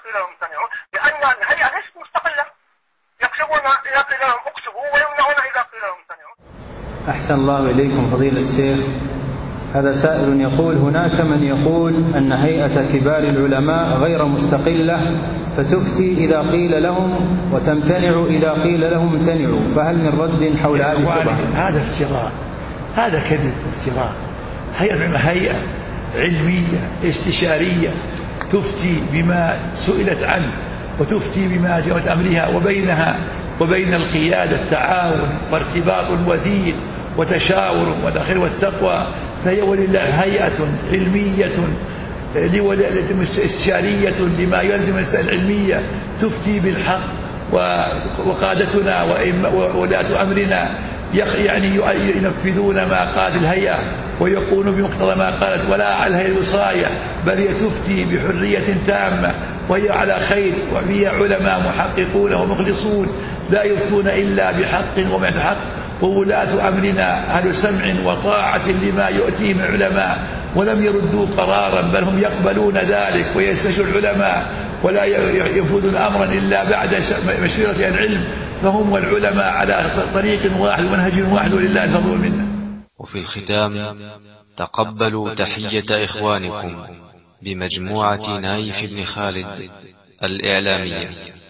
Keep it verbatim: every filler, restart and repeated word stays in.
قيل لهم امتنعوا، لأن الهيئة ليست مستقلة، يكتبون إذا قيل لهم اكتبوا ويمنعون إذا قيل لهم امتنعوا. أحسن الله إليكم فضيلة الشيخ. هذا سائل يقول: هناك من يقول أن هيئة كبار العلماء غير مستقلة فتفتي إذا قيل لهم وتمتنع إذا قيل لهم امتنعوا، فهل من رد حول هذه الشبهة؟ هذا افتراء، هذا كذب وافتراء. هيئة هيئة علمية استشارية تفتي بما سئلت عنه وتفتي بما جرت أمرها، وبينها وبين القيادة التعاون وارتباط وثيق وتشاور وداخل والتقوى. فهي ولله هيئة علمية استشارية لما يرد من المسائل العلمية تفتي بالحق، وقادتنا وولاة أمرنا يعني ينفذون ما قالت الهيئة ويقولون بمقتضى ما قالت، ولا على الهيئة الوصاية، بل هي تفتي بحرية تامة وهي على خير، وفيها علماء محققون ومخلصون لا يفتون إلا بحق ومعت حق. وولاة أمرنا أهل سمع وطاعة لما يؤتيهم العلماء، ولم يردوا قرارا بل هم يقبلون ذلك ويستشير العلماء ولا يفوذون أمرا إلا بعد مشورة العلم، فهم والعلماء على طريق واحد ومنهج واحد، ولله الفضل والمنة. وفي الختام تقبلوا تحية إخوانكم بمجموعة نايف بن خالد الإعلامية.